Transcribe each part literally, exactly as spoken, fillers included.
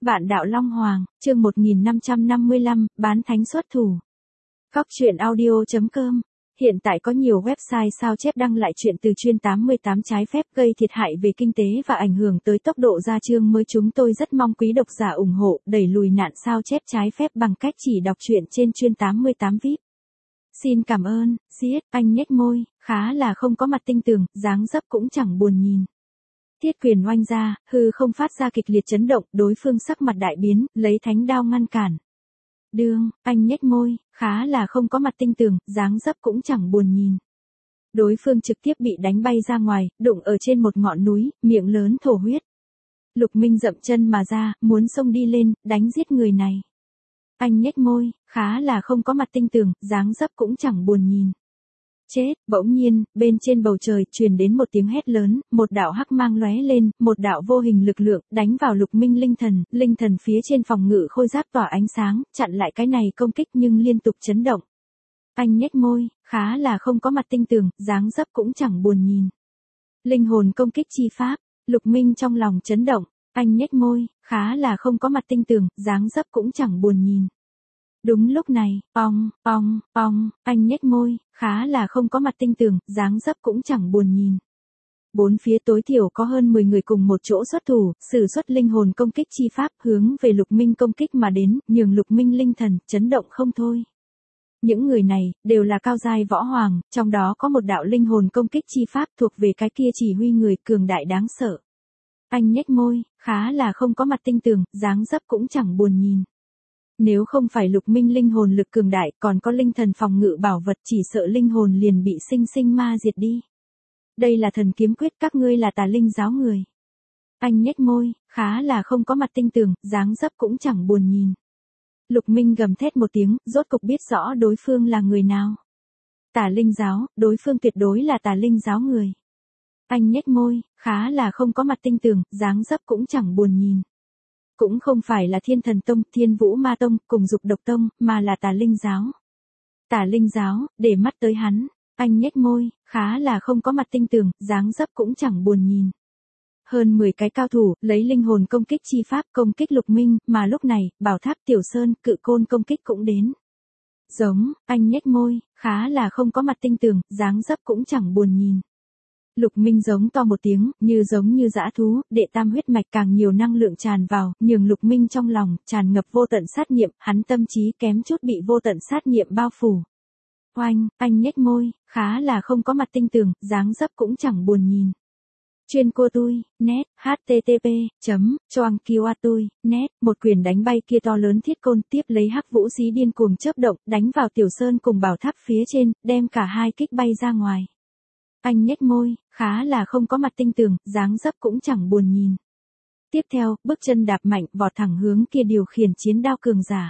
Vạn đạo Long Hoàng, chương một nghìn năm trăm năm mươi lăm, bán thánh xuất thủ. Góc truyện audio chấm com. Hiện tại có nhiều website sao chép đăng lại chuyện từ chuyên tám mươi tám trái phép gây thiệt hại về kinh tế và ảnh hưởng tới tốc độ ra chương mới. Chúng tôi rất mong quý độc giả ủng hộ đẩy lùi nạn sao chép trái phép bằng cách chỉ đọc truyện trên chuyên tám mươi tám vi ai pi. Xin cảm ơn. Giết. Anh nhếch môi, khá là không có mặt tinh tường, dáng dấp cũng chẳng buồn nhìn. Thiết quyền oanh ra, hư không phát ra kịch liệt chấn động, đối phương sắc mặt đại biến, lấy thánh đao ngăn cản. Đương, anh nhếch môi, khá là không có mặt tinh tường, dáng dấp cũng chẳng buồn nhìn. Đối phương trực tiếp bị đánh bay ra ngoài, đụng ở trên một ngọn núi, miệng lớn thổ huyết. Lục Minh dậm chân mà ra, muốn xông đi lên, đánh giết người này. Anh nhếch môi, khá là không có mặt tinh tường, dáng dấp cũng chẳng buồn nhìn. Chết. Bỗng nhiên, bên trên bầu trời truyền đến một tiếng hét lớn, một đạo hắc mang lóe lên, một đạo vô hình lực lượng đánh vào Lục Minh linh thần, linh thần phía trên phòng ngự khôi giáp tỏa ánh sáng, chặn lại cái này công kích nhưng liên tục chấn động. Anh nhếch môi, khá là không có mặt tinh tường, dáng dấp cũng chẳng buồn nhìn. Linh hồn công kích chi pháp. Lục Minh trong lòng chấn động, anh nhếch môi, khá là không có mặt tinh tường, dáng dấp cũng chẳng buồn nhìn. Đúng lúc này, ong, ong, ong, anh nhếch môi, khá là không có mặt tinh tường, dáng dấp cũng chẳng buồn nhìn. Bốn phía tối thiểu có hơn mười người cùng một chỗ xuất thủ, sử xuất linh hồn công kích chi pháp hướng về Lục Minh công kích mà đến, nhường Lục Minh linh thần chấn động không thôi. Những người này đều là cao giai võ hoàng, trong đó có một đạo linh hồn công kích chi pháp thuộc về cái kia chỉ huy người cường đại đáng sợ. Anh nhếch môi, khá là không có mặt tinh tường, dáng dấp cũng chẳng buồn nhìn. Nếu không phải Lục Minh linh hồn lực cường đại, còn có linh thần phòng ngự bảo vật, chỉ sợ linh hồn liền bị sinh sinh ma diệt đi. Đây là thần kiếm quyết, các ngươi là tà linh giáo người. Anh nhếch môi, khá là không có mặt tinh tường, dáng dấp cũng chẳng buồn nhìn. Lục Minh gầm thét một tiếng, rốt cục biết rõ đối phương là người nào. Tà linh giáo, đối phương tuyệt đối là tà linh giáo người. Anh nhếch môi, khá là không có mặt tinh tường, dáng dấp cũng chẳng buồn nhìn. Cũng không phải là Thiên Thần Tông, Thiên Vũ Ma Tông, cùng Dục Độc Tông, mà là Tà Linh Giáo. Tà Linh Giáo, để mắt tới hắn. Anh nhếch môi, khá là không có mặt tinh tường, dáng dấp cũng chẳng buồn nhìn. Hơn mười cái cao thủ, lấy linh hồn công kích chi pháp công kích Lục Minh, mà lúc này, Bảo Tháp Tiểu Sơn, Cự Côn công kích cũng đến. Giống, anh nhếch môi, khá là không có mặt tinh tường, dáng dấp cũng chẳng buồn nhìn. Lục Minh giống to một tiếng, như giống như dã thú, đệ tam huyết mạch càng nhiều năng lượng tràn vào, nhường Lục Minh trong lòng tràn ngập vô tận sát niệm, hắn tâm trí kém chút bị vô tận sát niệm bao phủ. Oanh, anh nhếch môi, khá là không có mặt tinh tường, dáng dấp cũng chẳng buồn nhìn. Chuyên cô tui, net, http, chấm, choang kiwa tui, net, một quyền đánh bay kia to lớn thiết côn, tiếp lấy hắc vũ xí điên cuồng chớp động, đánh vào Tiểu Sơn cùng Bảo Tháp phía trên, đem cả hai kích bay ra ngoài. Anh nhếch môi, khá là không có mặt tinh tường, dáng dấp cũng chẳng buồn nhìn. Tiếp theo, bước chân đạp mạnh, vọt thẳng hướng kia điều khiển chiến đao cường giả.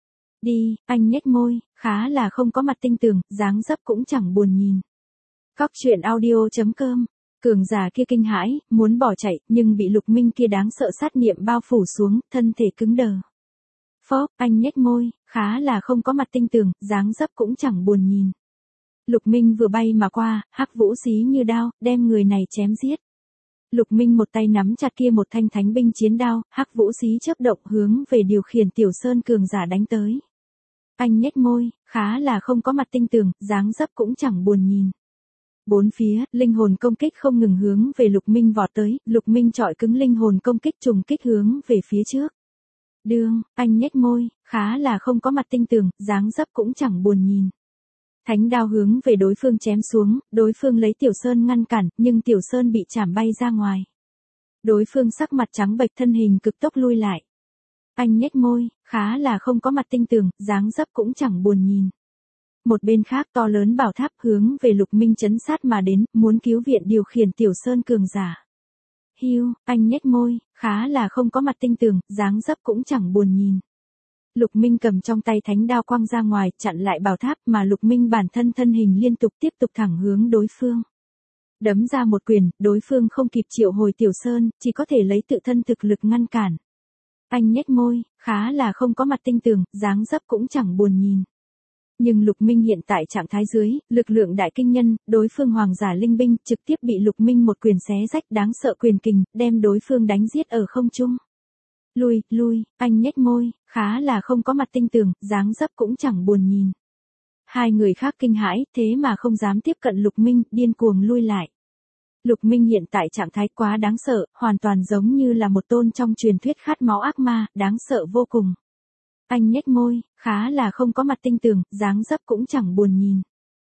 Đi, anh nhếch môi, khá là không có mặt tinh tường, dáng dấp cũng chẳng buồn nhìn. Góc truyện audio chấm com. Cường giả kia kinh hãi, muốn bỏ chạy, nhưng bị Lục Minh kia đáng sợ sát niệm bao phủ xuống, thân thể cứng đờ. Phốc, anh nhếch môi, khá là không có mặt tinh tường, dáng dấp cũng chẳng buồn nhìn. Lục Minh vừa bay mà qua, hắc vũ xí như đao, đem người này chém giết. Lục Minh một tay nắm chặt kia một thanh thánh binh chiến đao, hắc vũ xí chớp động hướng về điều khiển Tiểu Sơn cường giả đánh tới. Anh nhếch môi, khá là không có mặt tinh tường, dáng dấp cũng chẳng buồn nhìn. Bốn phía, linh hồn công kích không ngừng hướng về Lục Minh vọt tới, Lục Minh chọi cứng linh hồn công kích trùng kích hướng về phía trước. Đương, anh nhếch môi, khá là không có mặt tinh tường, dáng dấp cũng chẳng buồn nhìn. Thánh đao hướng về đối phương chém xuống, đối phương lấy Tiểu Sơn ngăn cản, nhưng Tiểu Sơn bị chảm bay ra ngoài. Đối phương sắc mặt trắng bệch, thân hình cực tốc lui lại. Anh nhếch môi, khá là không có mặt tinh tường, dáng dấp cũng chẳng buồn nhìn. Một bên khác to lớn bảo tháp hướng về Lục Minh chấn sát mà đến, muốn cứu viện điều khiển Tiểu Sơn cường giả. Hiu, anh nhếch môi, khá là không có mặt tinh tường, dáng dấp cũng chẳng buồn nhìn. Lục Minh cầm trong tay thánh đao quăng ra ngoài, chặn lại bảo tháp, mà Lục Minh bản thân thân hình liên tục tiếp tục thẳng hướng đối phương. Đấm ra một quyền, đối phương không kịp triệu hồi Tiểu Sơn, chỉ có thể lấy tự thân thực lực ngăn cản. Anh nhếch môi, khá là không có mặt tinh tường, dáng dấp cũng chẳng buồn nhìn. Nhưng Lục Minh hiện tại trạng thái dưới, lực lượng đại kinh nhân, đối phương hoàng giả linh binh, trực tiếp bị Lục Minh một quyền xé rách đáng sợ quyền kình, đem đối phương đánh giết ở không trung. Lui, lui, anh nhếch môi, khá là không có mặt tinh tường, dáng dấp cũng chẳng buồn nhìn. Hai người khác kinh hãi, thế mà không dám tiếp cận Lục Minh, điên cuồng lui lại. Lục Minh hiện tại trạng thái quá đáng sợ, hoàn toàn giống như là một tôn trong truyền thuyết khát máu ác ma, đáng sợ vô cùng. Anh nhếch môi, khá là không có mặt tinh tường, dáng dấp cũng chẳng buồn nhìn.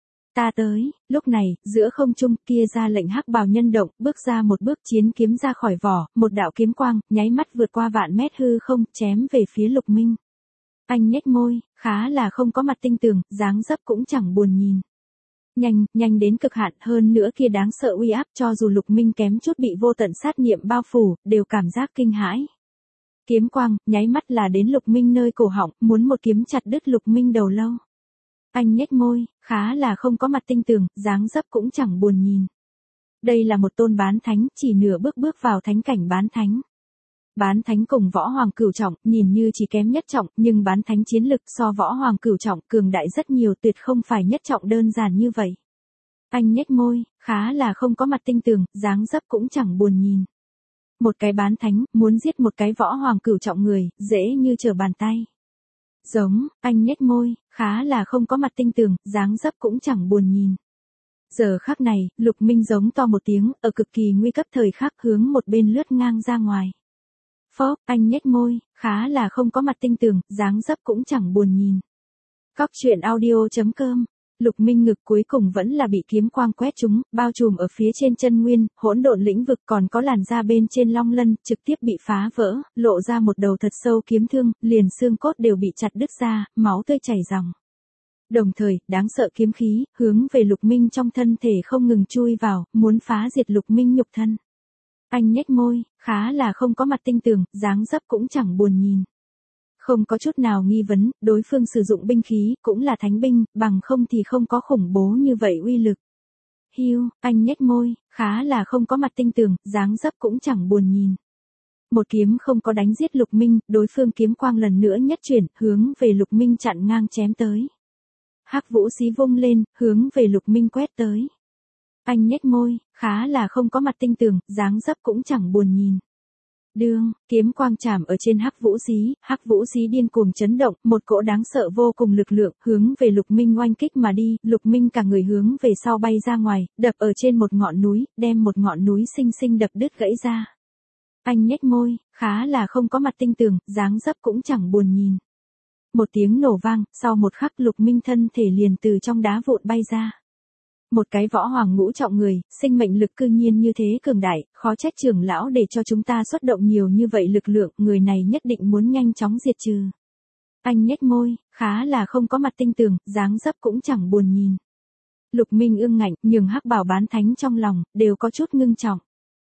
Ta tới, lúc này, giữa không trung kia ra lệnh hắc bào nhân động, bước ra một bước chiến kiếm ra khỏi vỏ, một đạo kiếm quang, nháy mắt vượt qua vạn mét hư không, chém về phía Lục Minh. Anh nhếch môi, khá là không có mặt tinh tường, dáng dấp cũng chẳng buồn nhìn. Nhanh, nhanh đến cực hạn, hơn nữa kia đáng sợ uy áp, cho dù Lục Minh kém chút bị vô tận sát niệm bao phủ, đều cảm giác kinh hãi. Kiếm quang, nháy mắt là đến Lục Minh nơi cổ họng, muốn một kiếm chặt đứt Lục Minh đầu lâu. Anh nhếch môi, khá là không có mặt tinh tường, dáng dấp cũng chẳng buồn nhìn. Đây là một tôn bán thánh, chỉ nửa bước bước vào thánh cảnh bán thánh. Bán thánh cùng võ hoàng cửu trọng, nhìn như chỉ kém nhất trọng, nhưng bán thánh chiến lực so võ hoàng cửu trọng cường đại rất nhiều, tuyệt không phải nhất trọng đơn giản như vậy. Anh nhếch môi, khá là không có mặt tinh tường, dáng dấp cũng chẳng buồn nhìn. Một cái bán thánh, muốn giết một cái võ hoàng cửu trọng người, dễ như trở bàn tay. Giống, anh nhếch môi, khá là không có mặt tinh tường, dáng dấp cũng chẳng buồn nhìn. Giờ khắc này, Lục Minh giống to một tiếng, ở cực kỳ nguy cấp thời khắc hướng một bên lướt ngang ra ngoài. Phốc, anh nhếch môi, khá là không có mặt tinh tường, dáng dấp cũng chẳng buồn nhìn. Cóc truyện audio chấm com. Lục Minh ngực cuối cùng vẫn là bị kiếm quang quét trúng, bao trùm ở phía trên chân nguyên, hỗn độn lĩnh vực, còn có làn da bên trên long lân, trực tiếp bị phá vỡ, lộ ra một đầu thật sâu kiếm thương, liền xương cốt đều bị chặt đứt ra, máu tươi chảy ròng. Đồng thời, đáng sợ kiếm khí, hướng về Lục Minh trong thân thể không ngừng chui vào, muốn phá diệt Lục Minh nhục thân. Anh nhếch môi, khá là không có mặt tinh tường, dáng dấp cũng chẳng buồn nhìn. Không có chút nào nghi vấn, đối phương sử dụng binh khí, cũng là thánh binh, bằng không thì không có khủng bố như vậy uy lực. Hiu, anh nhếch môi, khá là không có mặt tinh tường, dáng dấp cũng chẳng buồn nhìn. Một kiếm không có đánh giết Lục Minh, đối phương kiếm quang lần nữa nhất chuyển, hướng về Lục Minh chặn ngang chém tới. Hắc vũ xí vung lên, hướng về Lục Minh quét tới. Anh nhếch môi, khá là không có mặt tinh tường, dáng dấp cũng chẳng buồn nhìn. Đương, kiếm quang chạm ở trên hắc vũ xí, hắc vũ xí điên cuồng chấn động, một cỗ đáng sợ vô cùng lực lượng, hướng về Lục Minh oanh kích mà đi, Lục Minh cả người hướng về sau bay ra ngoài, đập ở trên một ngọn núi, đem một ngọn núi xinh xinh đập đứt gãy ra. Anh nhếch môi, khá là không có mặt tinh tường, dáng dấp cũng chẳng buồn nhìn. Một tiếng nổ vang, sau một khắc Lục Minh thân thể liền từ trong đá vụn bay ra. Một cái võ hoàng ngũ trọng người, sinh mệnh lực cư nhiên như thế cường đại, khó trách trưởng lão để cho chúng ta xuất động nhiều như vậy lực lượng, người này nhất định muốn nhanh chóng diệt trừ. Anh nhếch môi, khá là không có mặt tinh tường, dáng dấp cũng chẳng buồn nhìn. Lục Minh ương ngạnh, nhường hắc bảo bán thánh trong lòng, đều có chút ngưng trọng.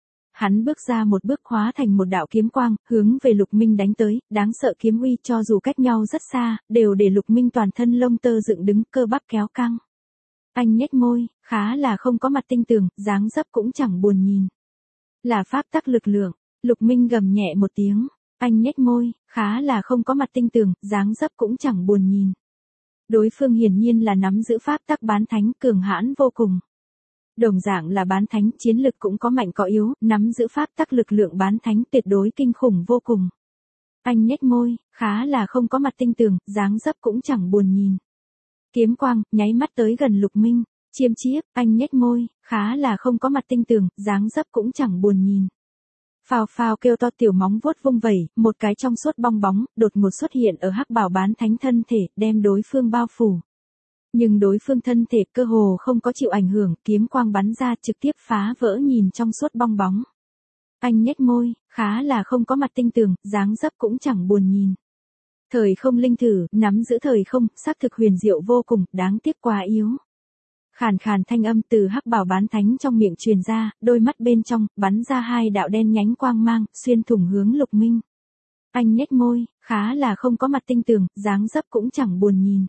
Hắn bước ra một bước hóa thành một đạo kiếm quang, hướng về Lục Minh đánh tới, đáng sợ kiếm uy cho dù cách nhau rất xa, đều để Lục Minh toàn thân lông tơ dựng đứng, cơ bắp kéo căng. Anh nhếch môi, khá là không có mặt tinh tường, dáng dấp cũng chẳng buồn nhìn. Là pháp tắc lực lượng, Lục Minh gầm nhẹ một tiếng, anh nhếch môi, khá là không có mặt tinh tường, dáng dấp cũng chẳng buồn nhìn. Đối phương hiển nhiên là nắm giữ pháp tắc bán thánh, cường hãn vô cùng. Đồng dạng là bán thánh, chiến lực cũng có mạnh có yếu, nắm giữ pháp tắc lực lượng bán thánh tuyệt đối kinh khủng vô cùng. Anh nhếch môi, khá là không có mặt tinh tường, dáng dấp cũng chẳng buồn nhìn. Kiếm quang, nháy mắt tới gần Lục Minh, chiêm chiếp, anh nhếch môi, khá là không có mặt tinh tường, dáng dấp cũng chẳng buồn nhìn. Phào phào kêu to tiểu móng vuốt vung vẩy, một cái trong suốt bong bóng, đột ngột xuất hiện ở hắc bảo bán thánh thân thể, đem đối phương bao phủ. Nhưng đối phương thân thể cơ hồ không có chịu ảnh hưởng, kiếm quang bắn ra trực tiếp phá vỡ nhìn trong suốt bong bóng. Anh nhếch môi, khá là không có mặt tinh tường, dáng dấp cũng chẳng buồn nhìn. Thời không linh thử, nắm giữ thời không, xác thực huyền diệu vô cùng, đáng tiếc quá yếu. Khàn khàn thanh âm từ hắc bảo bán thánh trong miệng truyền ra, đôi mắt bên trong, bắn ra hai đạo đen nhánh quang mang, xuyên thủng hướng Lục Minh. Anh nhếch môi, khá là không có mặt tinh tường, dáng dấp cũng chẳng buồn nhìn.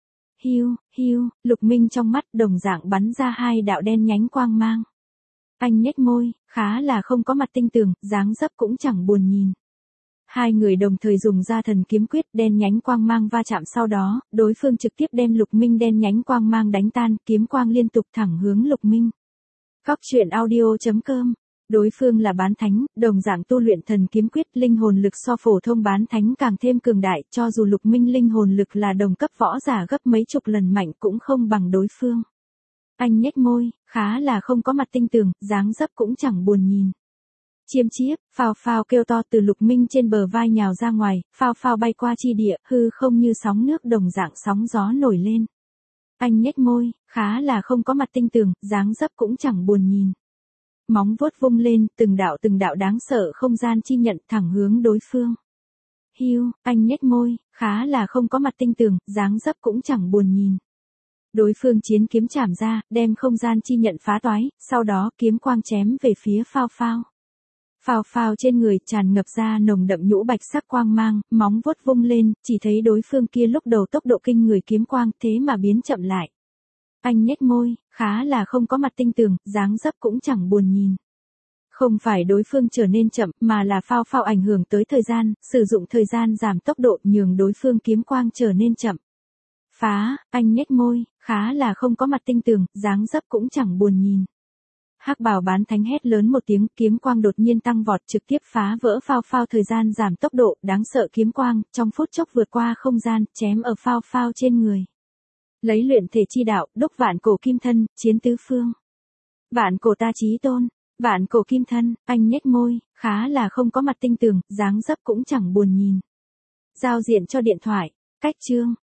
Hiu, hiu, Lục Minh trong mắt đồng dạng bắn ra hai đạo đen nhánh quang mang. Anh nhếch môi, khá là không có mặt tinh tường, dáng dấp cũng chẳng buồn nhìn. Hai người đồng thời dùng ra thần kiếm quyết, đen nhánh quang mang va chạm, sau đó, đối phương trực tiếp đem Lục Minh đen nhánh quang mang đánh tan, kiếm quang liên tục thẳng hướng Lục Minh. Cóc truyện audio chấm com Đối phương là bán thánh, đồng dạng tu luyện thần kiếm quyết, linh hồn lực so phổ thông bán thánh càng thêm cường đại, cho dù Lục Minh linh hồn lực là đồng cấp võ giả gấp mấy chục lần mạnh cũng không bằng đối phương. Anh nhếch môi, khá là không có mặt tinh tường, dáng dấp cũng chẳng buồn nhìn. Chiêm chiếp, phao phao kêu to từ Lục Minh trên bờ vai nhào ra ngoài, phao phao bay qua chi địa, hư không như sóng nước đồng dạng sóng gió nổi lên. Anh nhếch môi, khá là không có mặt tinh tường, dáng dấp cũng chẳng buồn nhìn. Móng vuốt vung lên, từng đạo từng đạo đáng sợ không gian chi nhận thẳng hướng đối phương. Hiu, anh nhếch môi, khá là không có mặt tinh tường, dáng dấp cũng chẳng buồn nhìn. Đối phương chiến kiếm chảm ra, đem không gian chi nhận phá toái, sau đó kiếm quang chém về phía phao phao. Phao phao trên người tràn ngập ra nồng đậm nhũ bạch sắc quang mang, móng vuốt vung lên, chỉ thấy đối phương kia lúc đầu tốc độ kinh người kiếm quang thế mà biến chậm lại. Anh nhếch môi, khá là không có mặt tinh tường, dáng dấp cũng chẳng buồn nhìn. Không phải đối phương trở nên chậm, mà là phao phao ảnh hưởng tới thời gian, sử dụng thời gian giảm tốc độ nhường đối phương kiếm quang trở nên chậm. Phá, anh nhếch môi, khá là không có mặt tinh tường, dáng dấp cũng chẳng buồn nhìn. Hắc bào bán thánh hét lớn một tiếng, kiếm quang đột nhiên tăng vọt trực tiếp phá vỡ phao phao thời gian giảm tốc độ, đáng sợ kiếm quang, trong phút chốc vượt qua không gian, chém ở phao phao trên người. Lấy luyện thể chi đạo, đúc vạn cổ kim thân, chiến tứ phương. Vạn cổ ta chí tôn, vạn cổ kim thân, anh nhếch môi, khá là không có mặt tinh tường, dáng dấp cũng chẳng buồn nhìn. Giao diện cho điện thoại, cách chương.